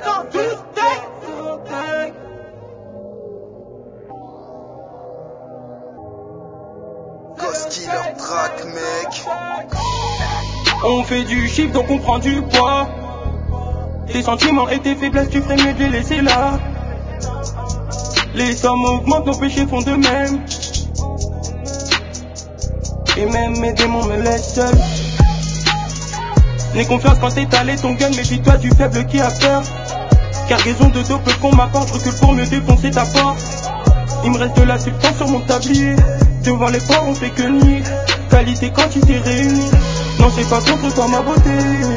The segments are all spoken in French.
dans du steak. Koski leur track, mec. On fait du chiffre donc on prend du poids. Tes sentiments et tes faiblesses, tu ferais mieux de les laisser là. Les sommes augmentent, nos péchés font de même. Et même mes démons me laissent seul. N'aie confiance quand t'étalais ton gun, méfie-toi du faible qui a peur. Cargaison de dope qu'on m'apporte, je recule pour mieux défoncer ta porte. Il me reste de la substance sur mon tablier. Devant les ports on fait que nier. Qualité quantité réunie. Non c'est pas contre toi ma beauté.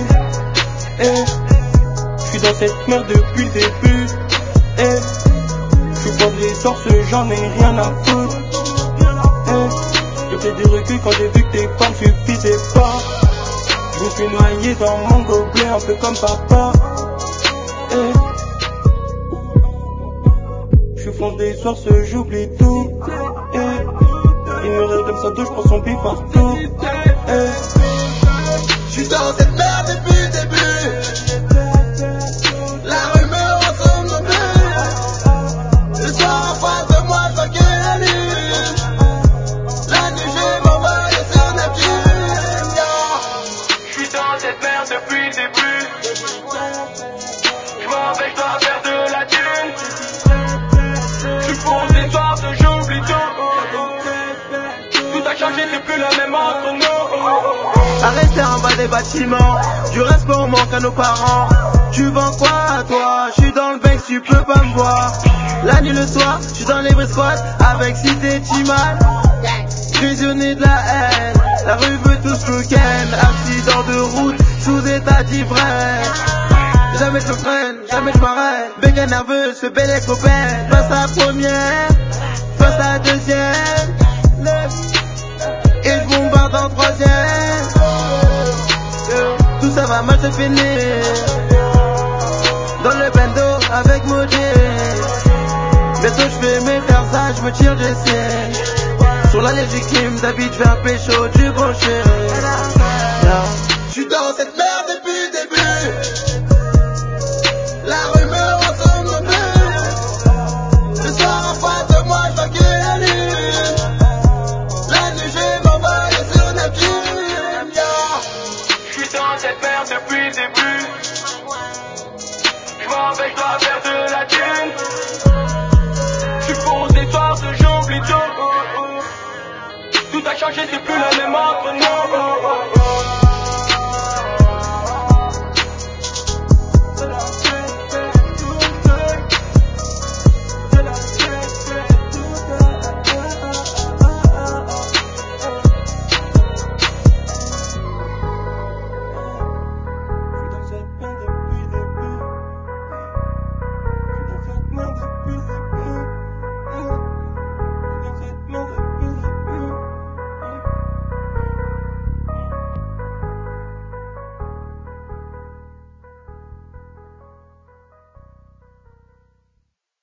J'suis dans cette merde depuis le début. J'suis pauvre des sources, j'en ai rien à foutre. J'ai fait du recul quand j'ai vu que tes femmes suffisaient pas. Je me suis noyé dans mon gobelet un peu comme papa. Je fonce des soirs, j'oublie tout. Il me reste comme ça deux, je prends son bif partout. J'suis dans cette merde depuis le début. La rumeur ressemble au but. Le soir en face de moi, je vois que la lune. La nuit, je m'envole sur Neptune. J'suis dans cette merde depuis le début. J'm'en vais, j'dois faire de la thune. J'suis pour des soirs, j'oublie tout. Tout a changé, c'est plus la même entre nous. À rester en bas des bâtiments, du respect on manque à nos parents. Tu vends quoi à toi? J'suis dans le bec, tu peux pas me voir. La nuit le soir, j'suis dans les vrais squats avec Cité Timan. Prisonnier de la haine, la rue veut tous le week-end. Accident de route, sous état d'ivresse. Jamais je me freine, jamais je m'arrête. Béguin nerveux, ce bel copain. Passe la première, passe la deuxième. Et je bombarde en troisième. Tout ça va mal se finir. Dans le bando avec Maudit. Bientôt je fais mes faire ça, je me tire j'essaie. Sur la légitime, d'habitude vers pécho du branché. J'suis dans cette merde depuis le début. La rumeur ressemble au but. Le soir en face de moi, je vois que la lune. La nuit, je m'envole sur Neptune. J'suis dans cette merde depuis le début. J'm'en vais, j'dois faire de la thune. J'suis pour des soirs, j'oublie tout. Tout a changé, c'est plus la même entre nous.